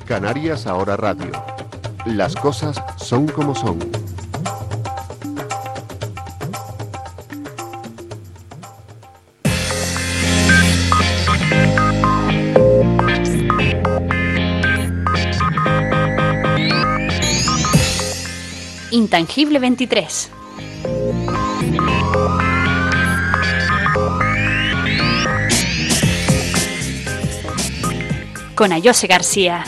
Canarias Ahora Radio. Las cosas son como son. Intangible 23. Con Ayose García.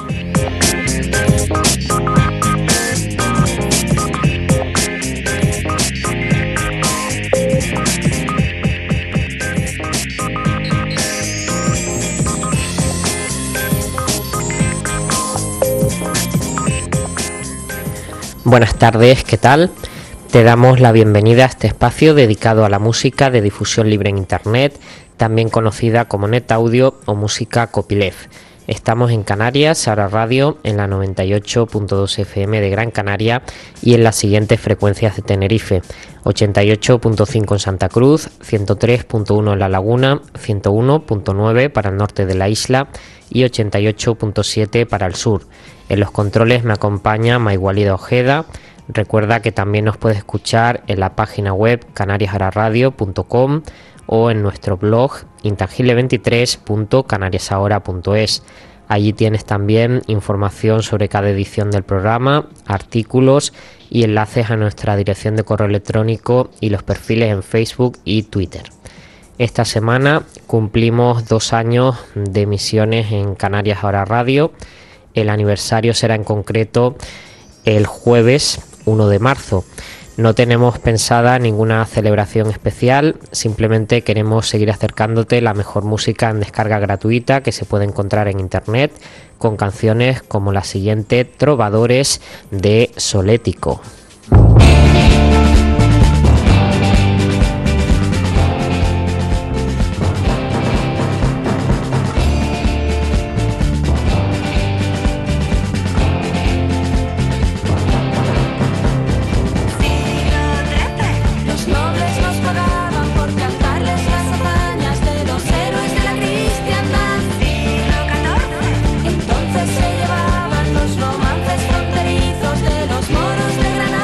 Buenas tardes, ¿qué tal? Te damos la bienvenida a este espacio dedicado a la música de difusión libre en Internet, también conocida como Net Audio o música copyleft. Estamos en Canarias Ahora Radio, en la 98.2 FM de Gran Canaria y en las siguientes frecuencias de Tenerife: 88.5 en Santa Cruz, 103.1 en La Laguna, 101.9 para el norte de la isla y 88.7 para el sur. En los controles me acompaña Maigualida Ojeda. Recuerda que también nos puedes escuchar en la página web canariasahoraradio.com o en nuestro blog intangible23.canariasahora.es. Allí tienes también información sobre cada edición del programa, artículos y enlaces a nuestra dirección de correo electrónico y los perfiles en Facebook y Twitter. Esta semana cumplimos 2 años de emisiones en Canarias Ahora Radio. El aniversario será en concreto el jueves 1 de marzo. No tenemos pensada ninguna celebración especial, simplemente queremos seguir acercándote la mejor música en descarga gratuita que se puede encontrar en internet, con canciones como la siguiente: Trovadores de Solético. Entonces se llevaban los romances fronterizos de los moros de Granada.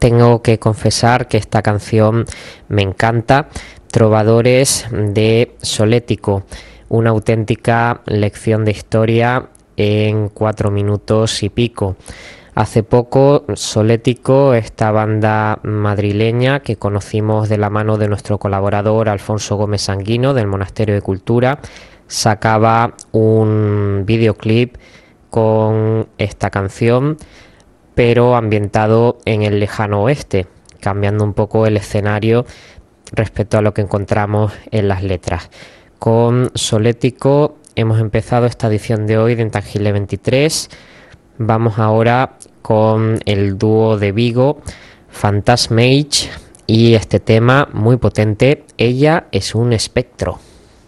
Tengo que confesar que esta canción me encanta. Trovadores de Solético, una auténtica lección de historia en 4 minutos y pico. Hace poco Solético, esta banda madrileña que conocimos de la mano de nuestro colaborador Alfonso Gómez Sanguino del Monasterio de Cultura, sacaba un videoclip con esta canción, pero ambientado en el lejano oeste, cambiando un poco el escenario respecto a lo que encontramos en las letras. Con Solético hemos empezado esta edición de hoy de Intangible 23. Vamos ahora con el dúo de Vigo, Phantasmage, y este tema muy potente, Ella es un espectro.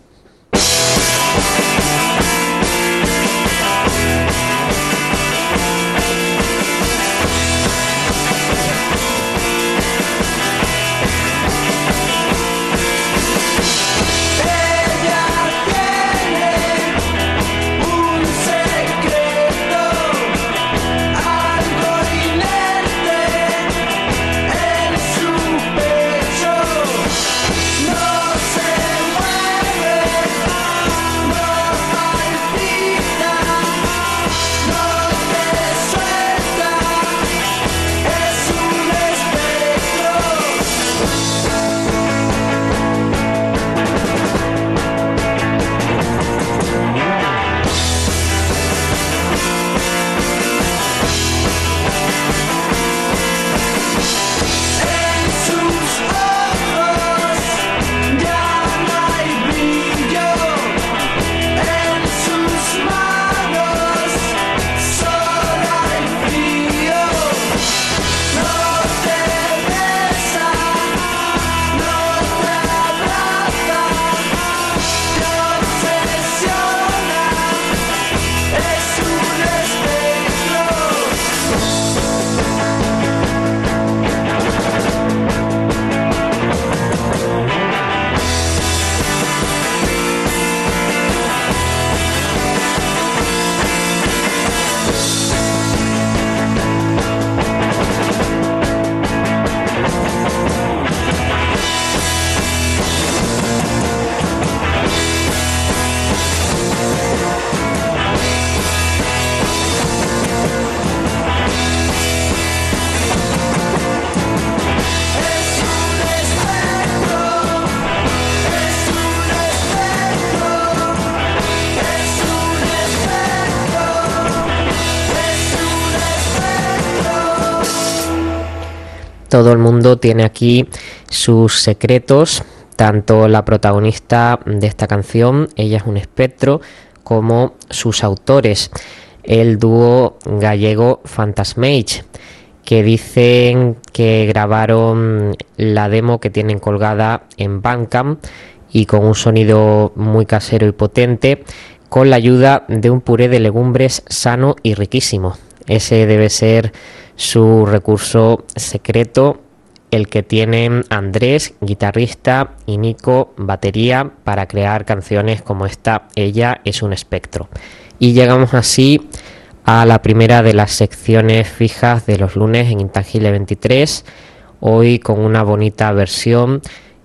Todo el mundo tiene aquí sus secretos, tanto la protagonista de esta canción, Ella es un espectro, como sus autores, el dúo gallego Phantasmage, que dicen que grabaron la demo que tienen colgada en Bandcamp y con un sonido muy casero y potente, con la ayuda de un puré de legumbres sano y riquísimo. Ese debe ser su recurso secreto, el que tienen Andrés, guitarrista, y Nico, batería, para crear canciones como esta, Ella es un espectro. Y llegamos así a la primera de las secciones fijas de los lunes en Intangible 23, hoy con una bonita versión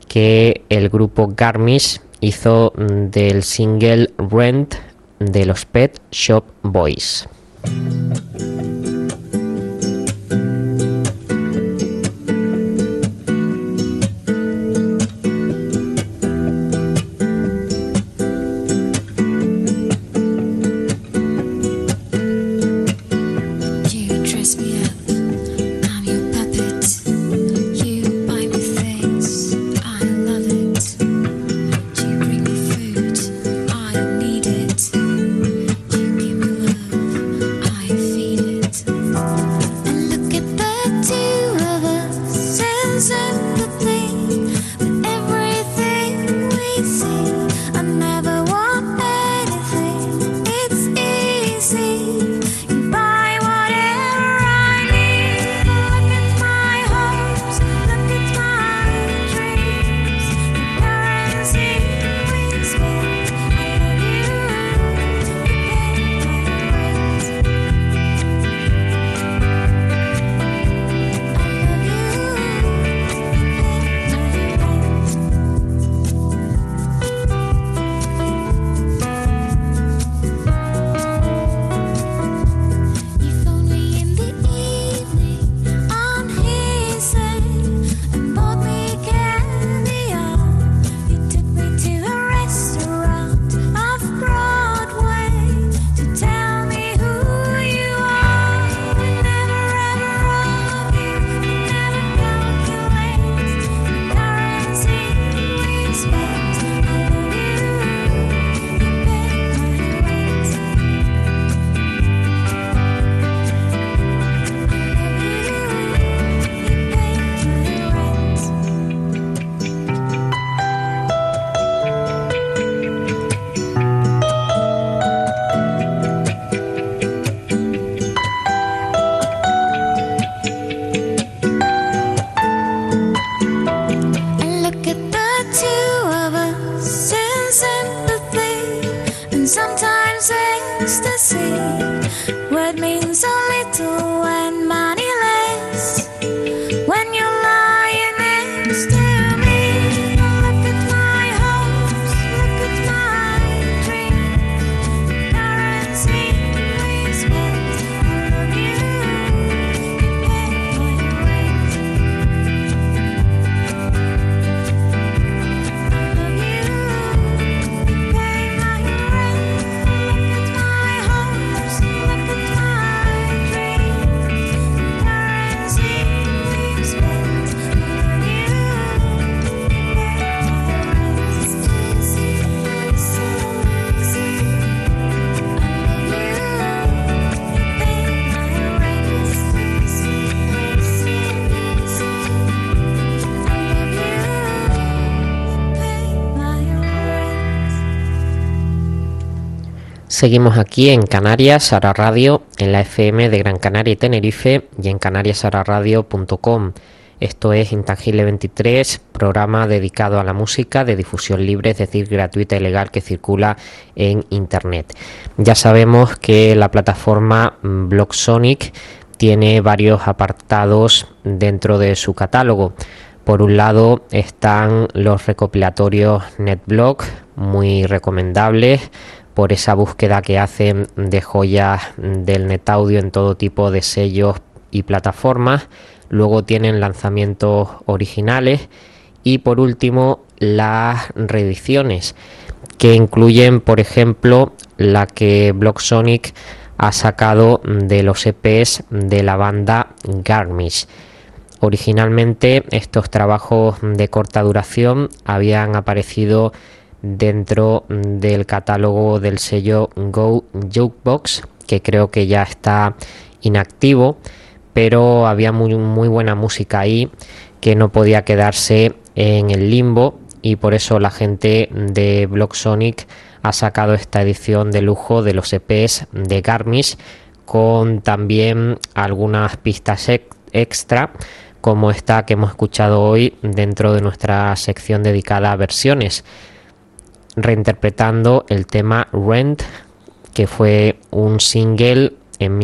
que el grupo Garmisch hizo del single Rent de los Pet Shop Boys. ecstasy, word means so little and moneyless. When you're lying next to me, look at my hopes, look at my dreams, currency we spent. I love you, pay my rent. I love you, pay my rent. Look at my hopes, look at my dreams, currency we spent. I love you, Seguimos aquí en Canarias Ahora Radio, en la FM de Gran Canaria y Tenerife y en canariasahoraradio.com. Esto es Intangible 23, programa dedicado a la música de difusión libre, es decir, gratuita y legal, que circula en Internet. Ya sabemos que la plataforma Blogsonic tiene varios apartados dentro de su catálogo. Por un lado están los recopilatorios NetBlog, muy recomendables por esa búsqueda que hacen de joyas del NetAudio en todo tipo de sellos y plataformas. Luego tienen lanzamientos originales y por último las reediciones, que incluyen, por ejemplo, la que Blogsonic ha sacado de los EPs de la banda Garmisch. Originalmente estos trabajos de corta duración habían aparecido dentro del catálogo del sello Go Jukebox, que creo que ya está inactivo, pero había muy buena música ahí que no podía quedarse en el limbo, y por eso la gente de Blogsonic ha sacado esta edición de lujo de los EPs de Garmisch, con también algunas pistas extra, como esta que hemos escuchado hoy dentro de nuestra sección dedicada a versiones, reinterpretando el tema Rent, que fue un single en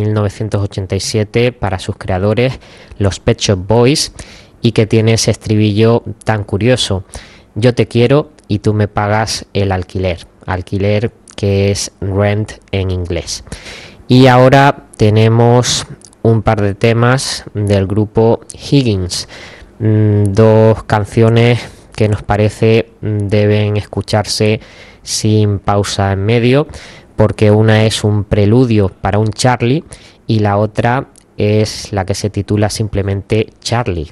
1987 para sus creadores, los Pet Shop Boys, y que tiene ese estribillo tan curioso: yo te quiero y tú me pagas el alquiler, que es rent en inglés. Y ahora tenemos un par de temas del grupo Higgins, dos canciones que nos parece deben escucharse sin pausa en medio, porque una es un preludio para un Charlie y la otra es la que se titula simplemente Charlie.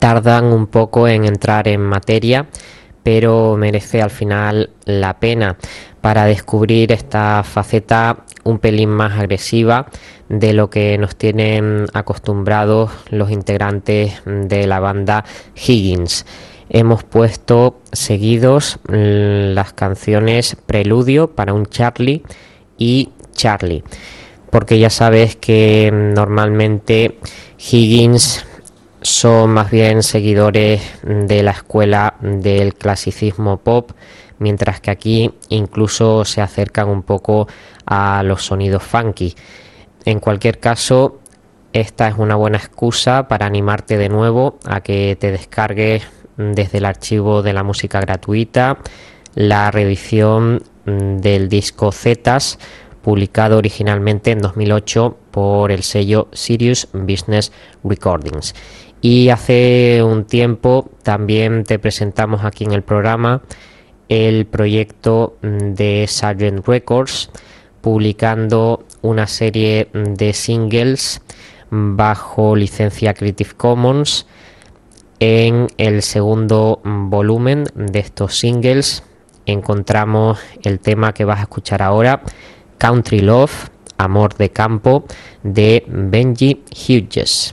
tardan un poco en entrar en materia, pero merece al final la pena para descubrir esta faceta un pelín más agresiva de lo que nos tienen acostumbrados los integrantes de la banda Higgins. Hemos puesto seguidos las canciones Preludio para un Charlie y Charlie, porque ya sabes que normalmente Higgins son más bien seguidores de la escuela del clasicismo pop, mientras que aquí incluso se acercan un poco a los sonidos funky. En cualquier caso, esta es una buena excusa para animarte de nuevo a que te descargues desde el archivo de la música gratuita la reedición del disco Zetas, publicado originalmente en 2008 por el sello Sirius Business Recordings. Y hace un tiempo también te presentamos aquí en el programa el proyecto de Sgt. Records, publicando una serie de singles bajo licencia Creative Commons. En el segundo volumen de estos singles encontramos el tema que vas a escuchar ahora, Country Love, Amor de Campo, de Benji Hughes.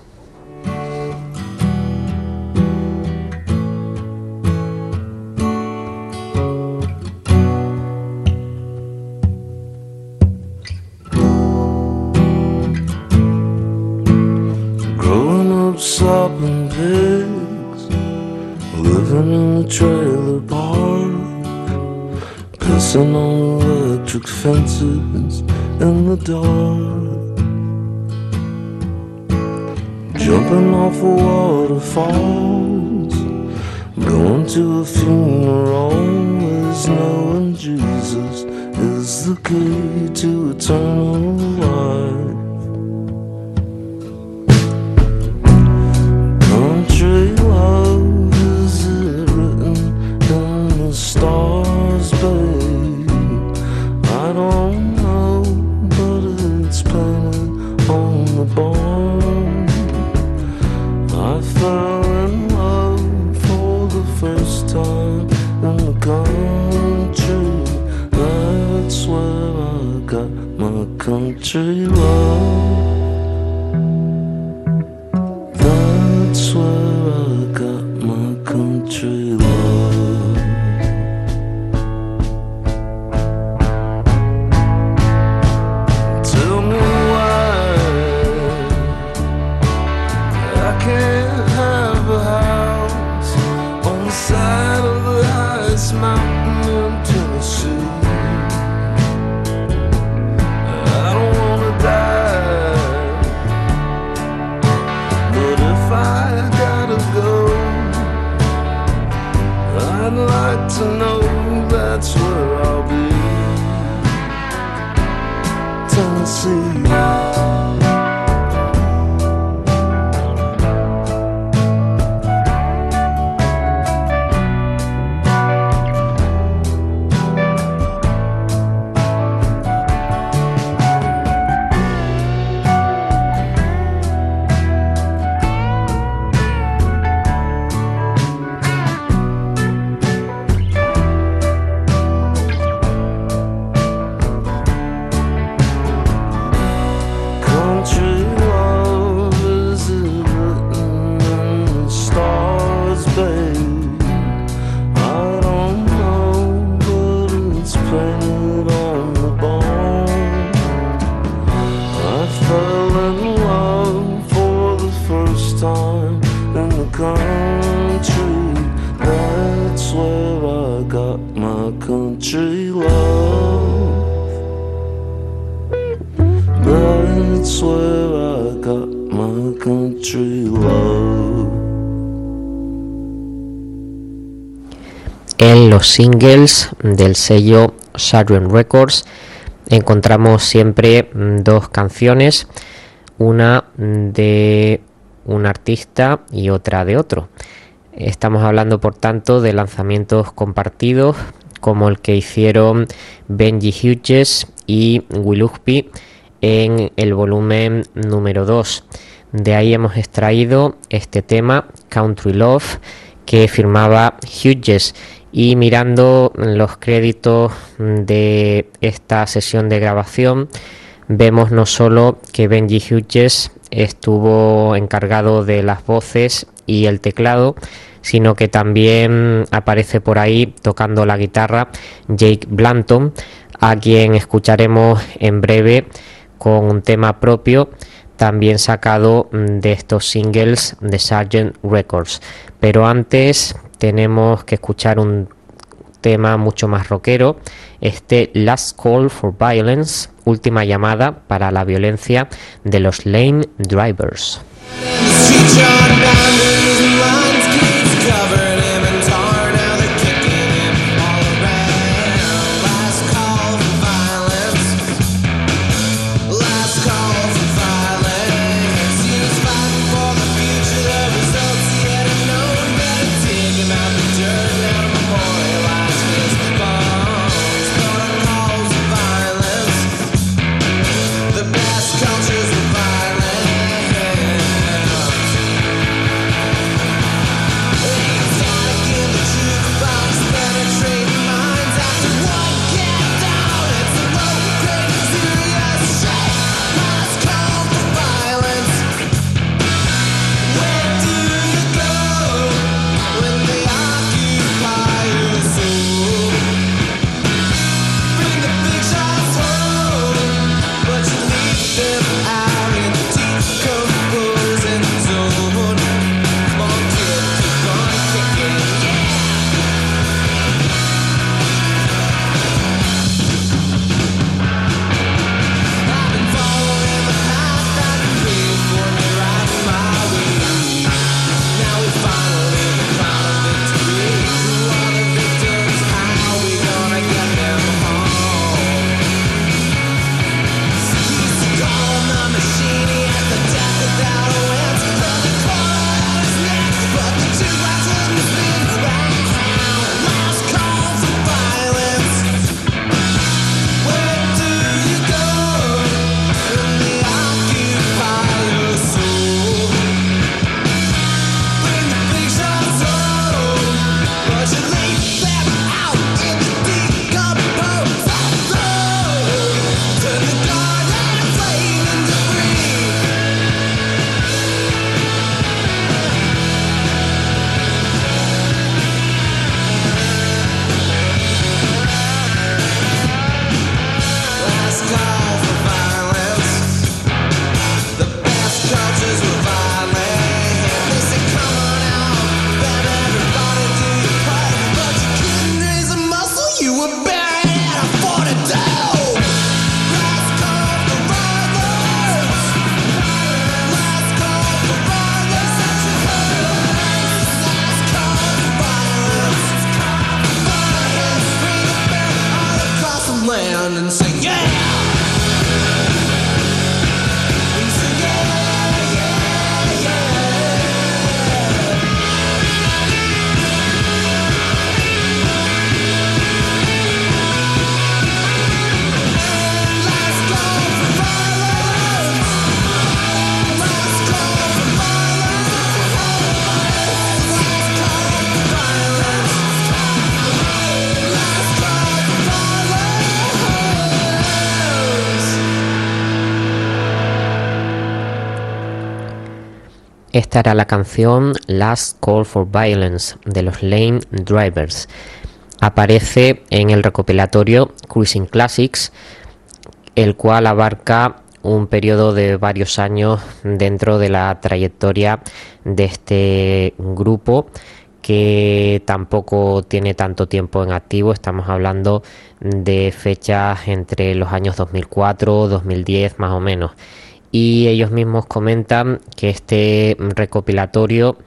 Sopping pigs, living in a trailer park, pissing on electric fences in the dark, jumping off of waterfalls, going to a funeral, is knowing Jesus is the key to eternal life. Country love, is it written in the stars, babe? I don't know, but it's painted on the barn. I fell in love for the first time in the country. That's where I got my country love. That's where I got my country love. Tell me why I can't have a house on the side of the highest mountain in Tennessee. I don't wanna die, but if I gotta go, I'd like to know that's where I'll be. Tennessee. Country love, is it written in the stars, babe? I don't know, but it's painted on the barn. I fell in love for the first time in the country. That's where I got my country love. That's where I got my country love. En los singles del sello Sgt. Records encontramos siempre dos canciones, una de un artista y otra de otro. Estamos hablando, por tanto, de lanzamientos compartidos como el que hicieron Benji Hughes y Will Uxby en el volumen número 2 De ahí hemos extraído este tema, Country Love, que firmaba Hughes. Y mirando los créditos de esta sesión de grabación, vemos no solo que Benji Hughes estuvo encargado de las voces y el teclado, sino que también aparece por ahí tocando la guitarra Jake Blanton, a quien escucharemos en breve con un tema propio, también sacado de estos singles de Sgt. Records. Pero antes tenemos que escuchar un tema mucho más rockero, este Last Call for Violence, última llamada para la violencia, de los Lane Drivers. Esta era la canción Last Call for Violence de los Lane Drivers. Aparece en el recopilatorio Cruising Classics, el cual abarca un periodo de varios años dentro de la trayectoria de este grupo, que tampoco tiene tanto tiempo en activo. Estamos hablando de fechas entre los años 2004, 2010 más o menos. Y ellos mismos comentan que este recopilatorio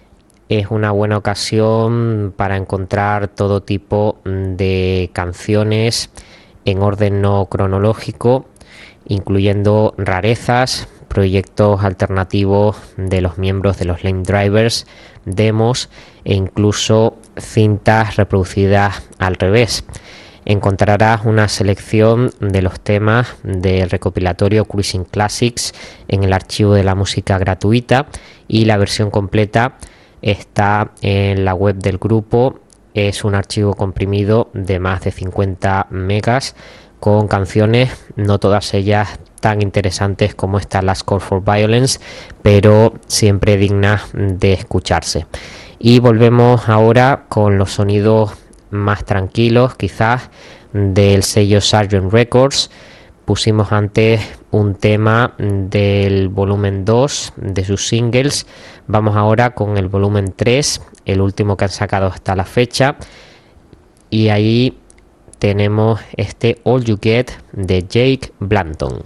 es una buena ocasión para encontrar todo tipo de canciones en orden no cronológico, incluyendo rarezas, proyectos alternativos de los miembros de los Lane Drivers, demos e incluso cintas reproducidas al revés. encontrarás una selección de los temas del recopilatorio Cruising Classics en el archivo de la música gratuita, y la versión completa está en la web del grupo. Es un archivo comprimido de más de 50 megas con canciones, no todas ellas tan interesantes como esta Last Call for Violence, pero siempre dignas de escucharse. Y volvemos ahora con los sonidos más tranquilos, quizás, del sello Sgt. Records. Pusimos antes un tema del volumen 2 de sus singles. Vamos ahora con el volumen 3, el último que han sacado hasta la fecha, y ahí tenemos este All You Get de Jake Blanton.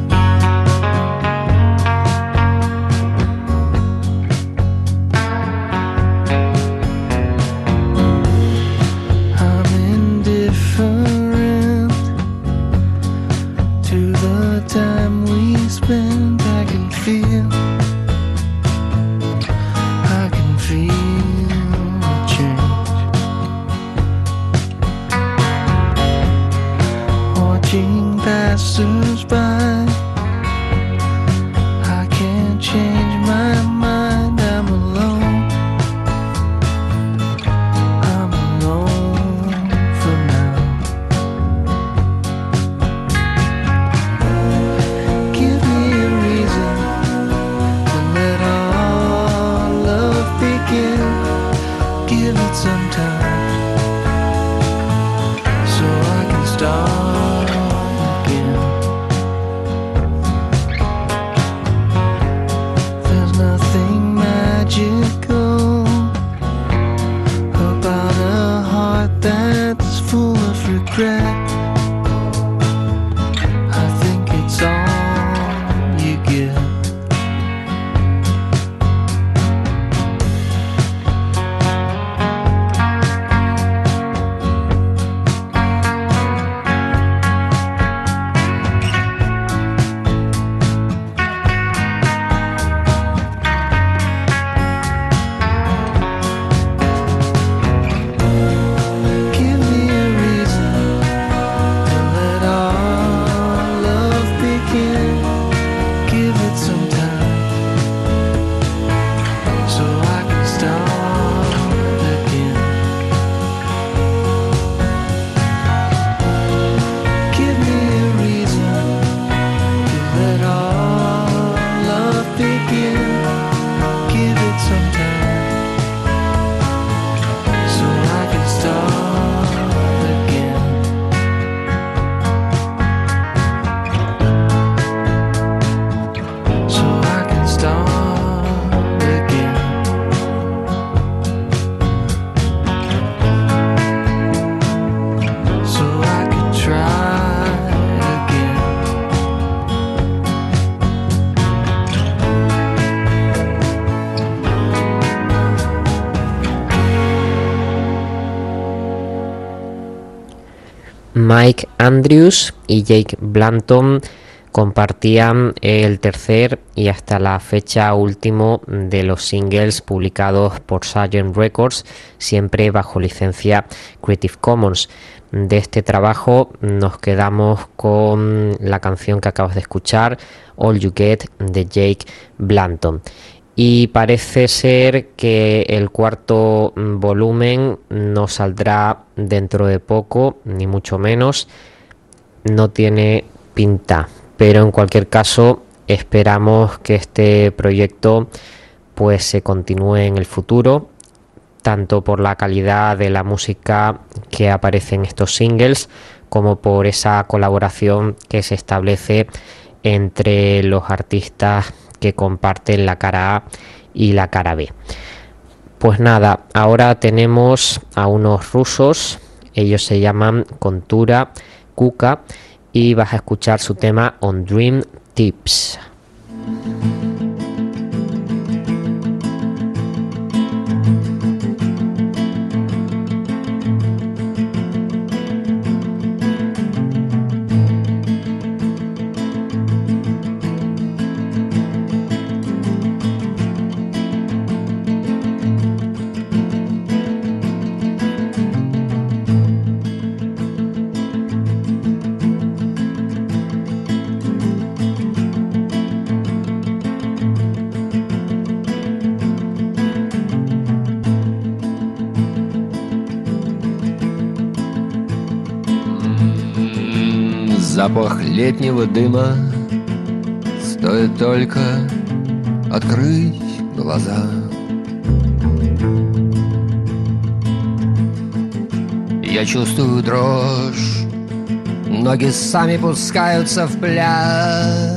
Passers-by, I can't change my mind. I'm alone for now. Give me a reason to let our love begin. Give it some time so I can start. I think it's all you get. Mike Andrews y Jake Blanton compartían el tercer y hasta la fecha último de los singles publicados por Sgt. Records, siempre bajo licencia Creative Commons. De este trabajo nos quedamos con la canción que acabas de escuchar, All You Get, de Jake Blanton. Y parece ser que el cuarto volumen no saldrá dentro de poco, ni mucho menos. No tiene pinta, pero en cualquier caso esperamos que este proyecto pues se continúe en el futuro, tanto por la calidad de la música que aparece en estos singles como por esa colaboración que se establece entre los artistas que comparten la cara A y la cara B. Pues nada, ahora tenemos a unos rusos, ellos se llaman Contura Kuka, y vas a escuchar su tema On Dream Tips. Запах летнего дыма, стоит только открыть глаза. Я чувствую дрожь, ноги сами пускаются в пляс.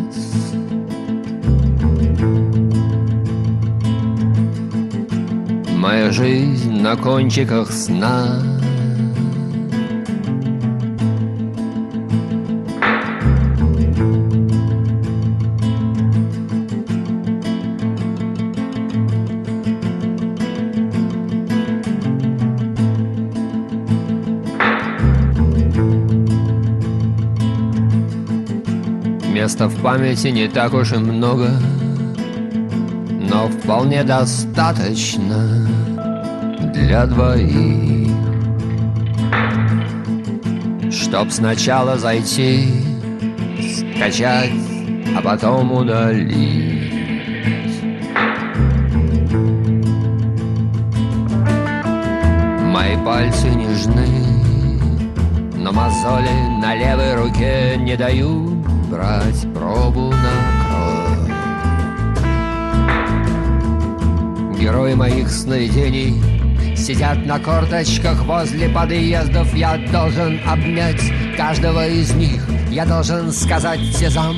Моя жизнь на кончиках сна. Места в памяти не так уж и много, но вполне достаточно для двоих, чтоб сначала зайти, скачать, а потом удалить. Мои пальцы нежны, но мозоли на левой руке не дают брать пробу на кровь. Герои моих сновидений сидят на корточках возле подъездов. Я должен обнять каждого из них. Я должен сказать сезам.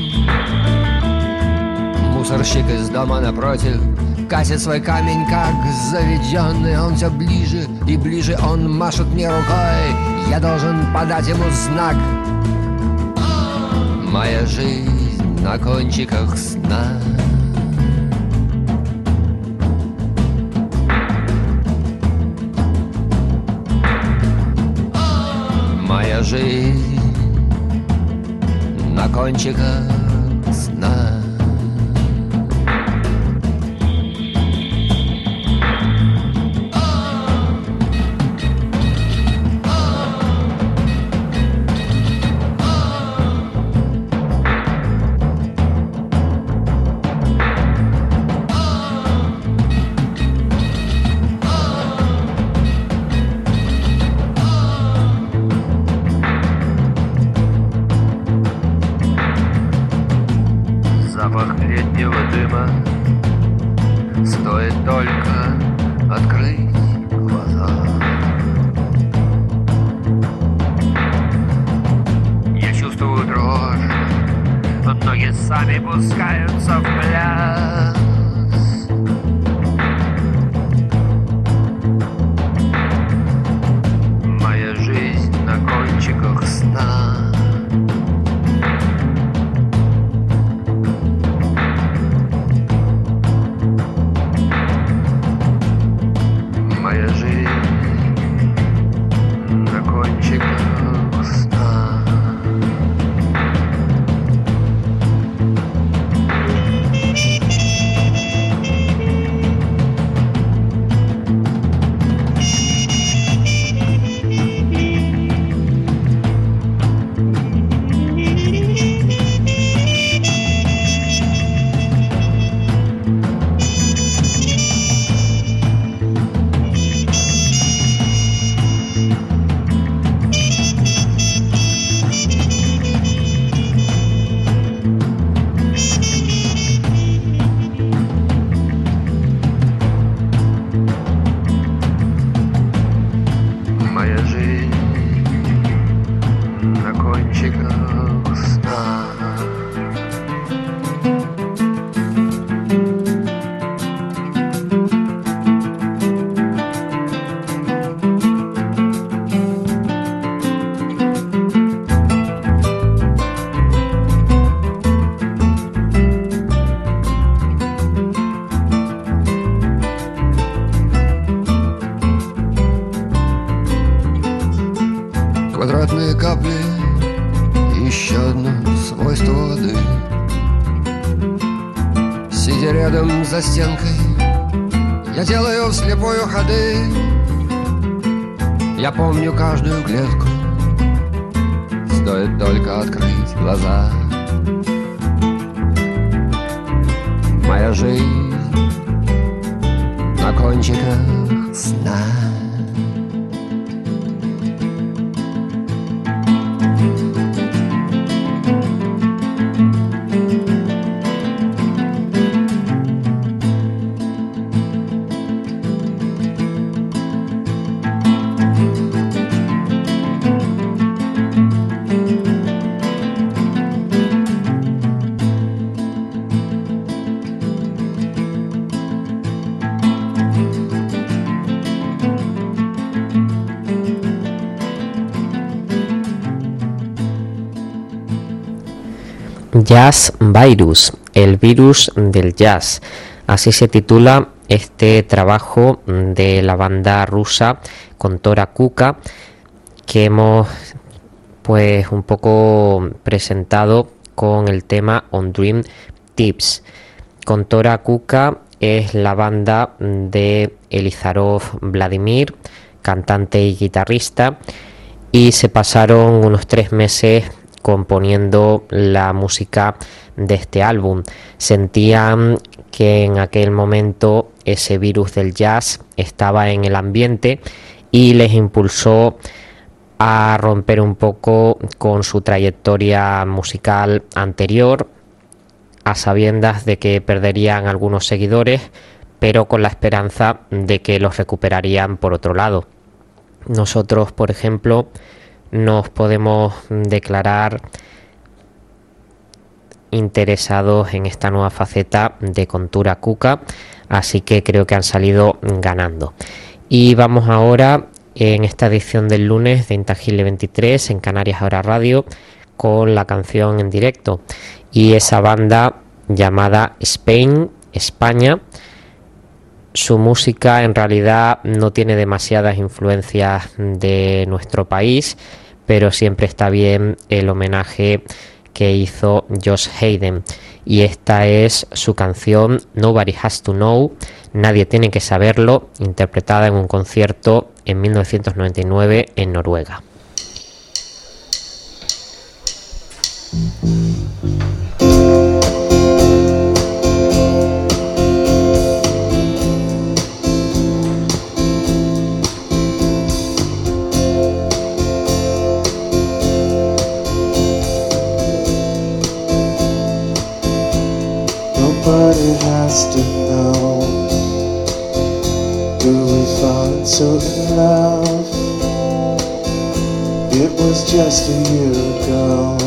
Мусорщик из дома напротив катит свой камень, как заведенный. Он все ближе и ближе, он машет мне рукой. Я должен подать ему знак. Моя жизнь на кончиках сна. Моя жизнь на кончиках сна. Запах летнего дыма, стоит только открыть глаза. Я чувствую дрожь, но ноги сами пускаются в пляс. Моя жизнь на кончиках сна. Моя жизнь на кончиках сна. Моя жизнь на кончиках сна. Квадратные капли, еще одно свойство воды. Сидя рядом за стенкой, я делаю вслепую ходы. Я помню каждую клетку, стоит только открыть глаза. Моя жизнь на кончиках сна. Jazz Virus, el virus del jazz. Así se titula este trabajo de la banda rusa Kontora Kuka, que hemos pues un poco presentado con el tema On Dream Tips. Kontora Kuka es la banda de Elizarov Vladimir, cantante y guitarrista, y se pasaron unos 3 meses componiendo la música de este álbum. Sentían que en aquel momento ese virus del jazz estaba en el ambiente y les impulsó a romper un poco con su trayectoria musical anterior, a sabiendas de que perderían algunos seguidores, pero con la esperanza de que los recuperarían por otro lado. Nosotros, por ejemplo, nos podemos declarar interesados en esta nueva faceta de Kontora Kuka, así que creo que han salido ganando. Y vamos ahora en esta edición del lunes de Intangible 23 en Canarias Ahora Radio con la canción en directo, y esa banda llamada Spain, España. Su música en realidad no tiene demasiadas influencias de nuestro país, pero siempre está bien el homenaje que hizo Josh Hayden, y esta es su canción Nobody Has to Know, Nadie tiene que saberlo, interpretada en un concierto en 1999 en Noruega. Nobody has to know. Do we fall so in love? It was just a year ago,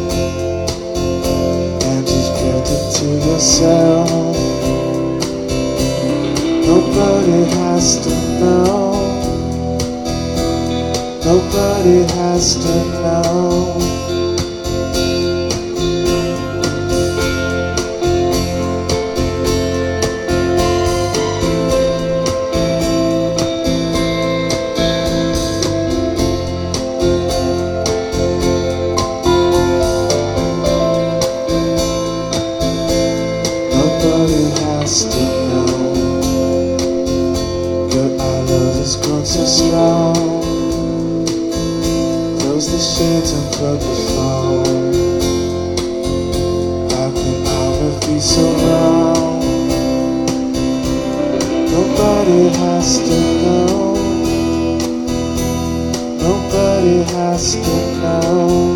and you've kept it to yourself. Nobody has to know. Nobody has to know. So strong. Close the shades and plug the phone. How can all of be so wrong? Nobody has to know. Nobody has to know.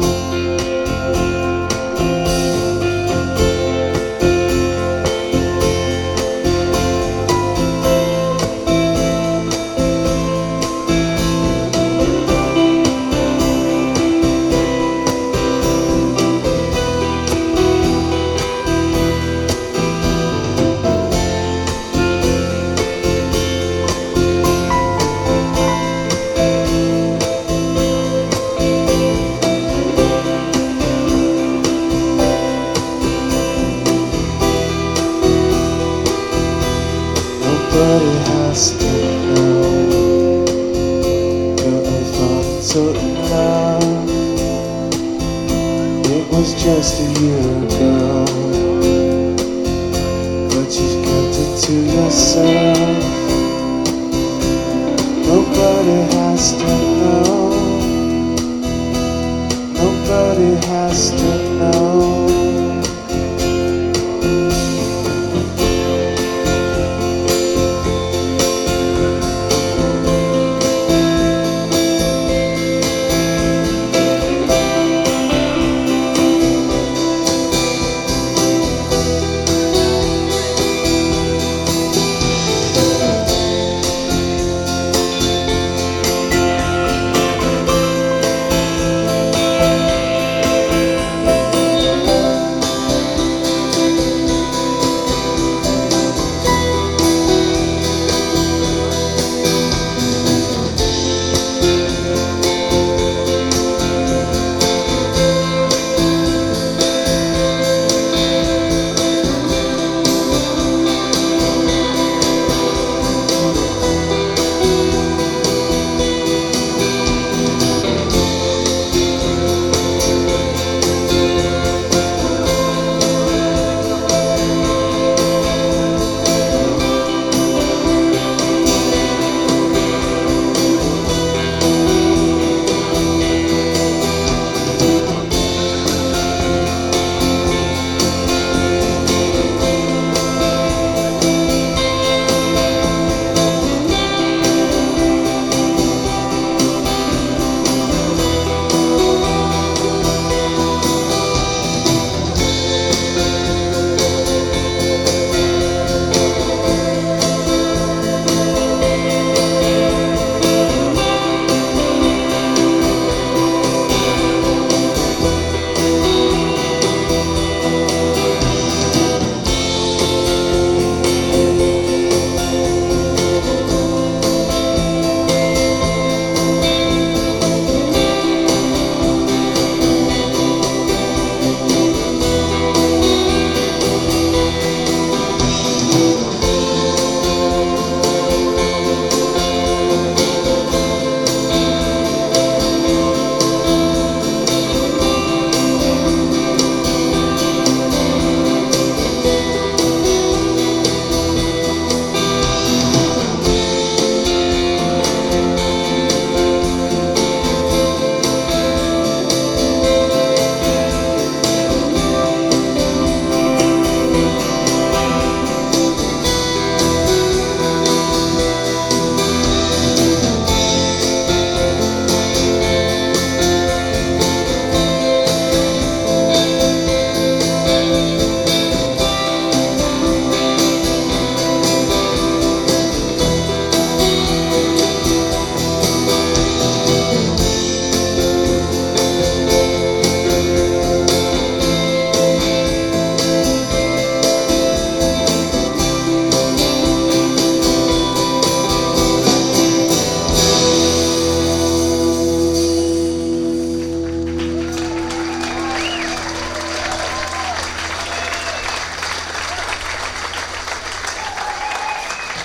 Nobody has to know. You're falling so in love. It was just a year ago, but you've kept it to yourself. Nobody has to know. Nobody has to know.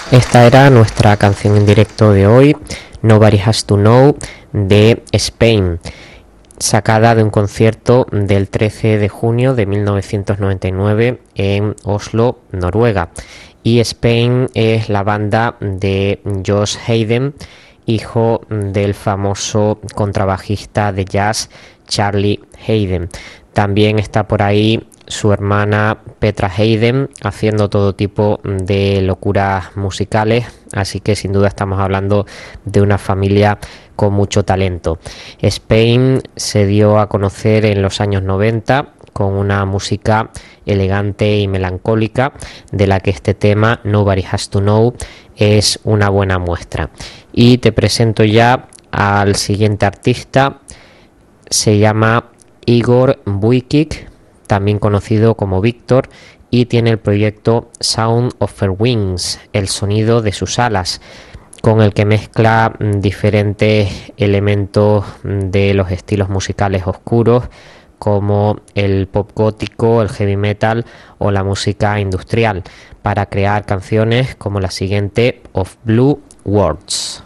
Esta era nuestra canción en directo de hoy, Nobody Has to Know, de Spain, sacada de un concierto del 13 de junio de 1999 en Oslo, Noruega. Y Spain es la banda de Josh Hayden, hijo del famoso contrabajista de jazz Charlie Hayden. También está por ahí su hermana Petra Hayden haciendo todo tipo de locuras musicales, así que sin duda estamos hablando de una familia con mucho talento. Spain se dio a conocer en los años 90 con una música elegante y melancólica, de la que este tema Nobody Has to Know es una buena muestra. Y te presento ya al siguiente artista. Se llama Igor Vujicic, también conocido como Víctor, y tiene el proyecto Sound of Her Wings, el sonido de sus alas, con el que mezcla diferentes elementos de los estilos musicales oscuros, como el pop gótico, el heavy metal o la música industrial, para crear canciones como la siguiente, Of Blue Words.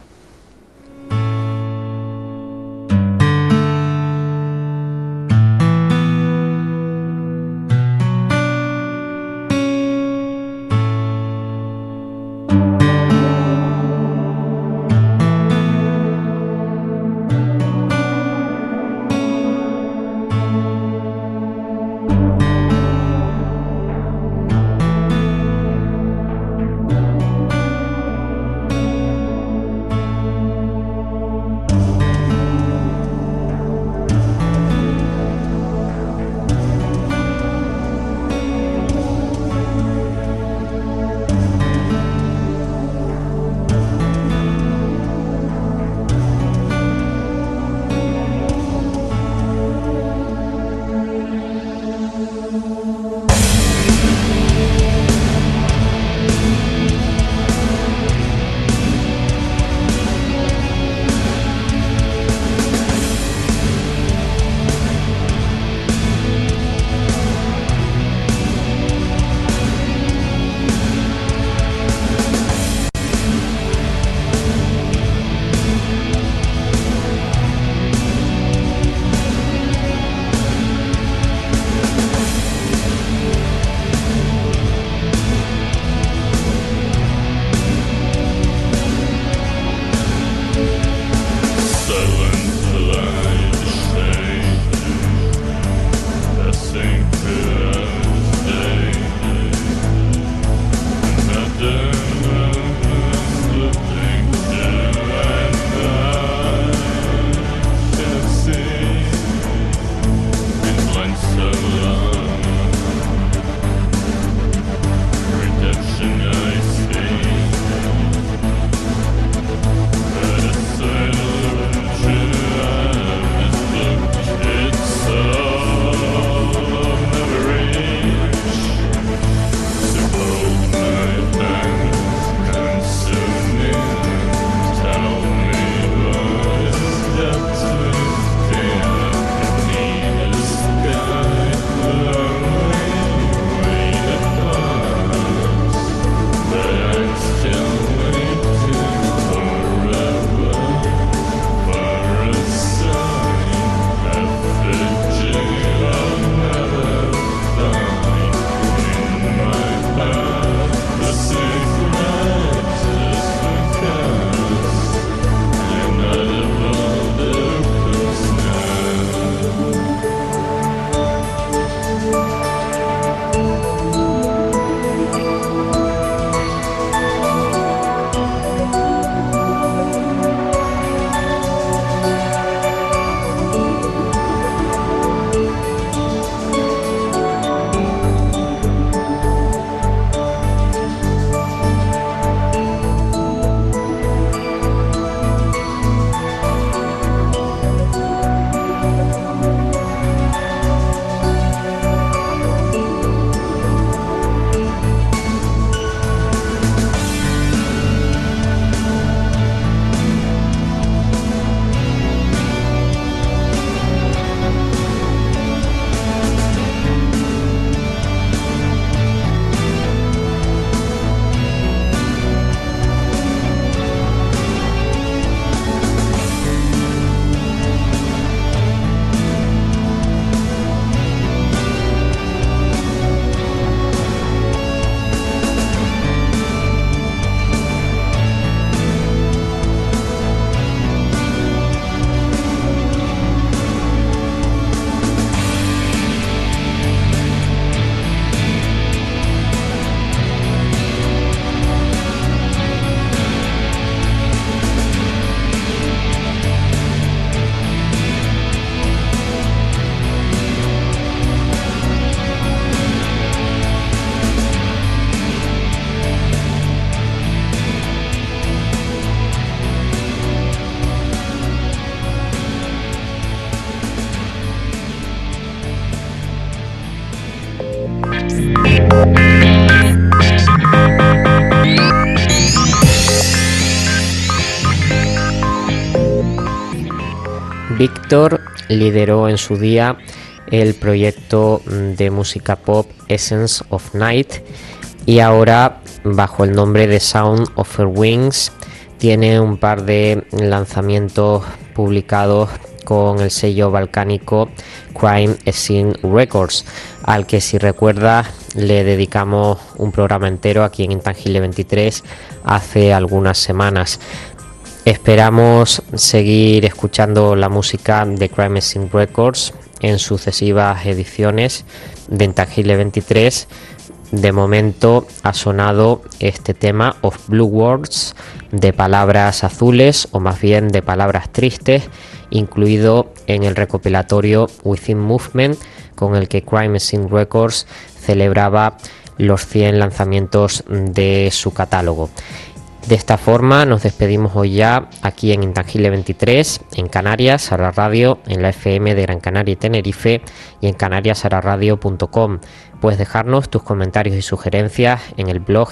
Víctor lideró en su día el proyecto de música pop Essence of Night y ahora, bajo el nombre de Sound of Her Wings, tiene un par de lanzamientos publicados con el sello balcánico Crime Scene Records, al que, si recuerdas, le dedicamos un programa entero aquí en Intangible 23 hace algunas semanas. Esperamos seguir escuchando la música de Crime Scene Records en sucesivas ediciones de Intangible 23. De momento ha sonado este tema Of Blue Words, de palabras azules, o más bien de palabras tristes, incluido en el recopilatorio Within Movement, con el que Crime Scene Records celebraba los 100 lanzamientos de su catálogo. De esta forma nos despedimos hoy ya aquí en Intangible 23, en Canarias, a la radio, en la FM de Gran Canaria y Tenerife, y en canariasararadio.com. Puedes dejarnos tus comentarios y sugerencias en el blog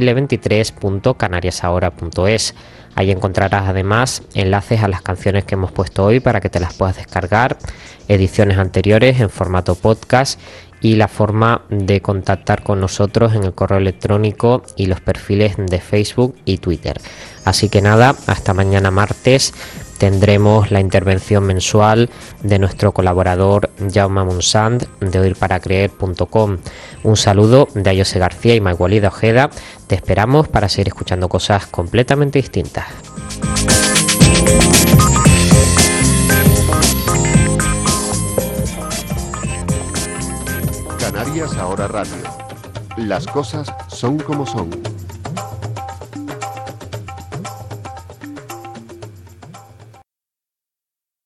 intangible23.canariasahora.es. Ahí encontrarás además enlaces a las canciones que hemos puesto hoy para que te las puedas descargar, ediciones anteriores en formato podcast y la forma de contactar con nosotros en el correo electrónico y los perfiles de Facebook y Twitter. Así que nada, hasta mañana martes tendremos la intervención mensual de nuestro colaborador Jaume Monsant de oírparacreer.com. Un saludo de Ayose García y Maigualida Ojeda. Te esperamos para seguir escuchando cosas completamente distintas. Canarias Ahora Radio. Las cosas son como son.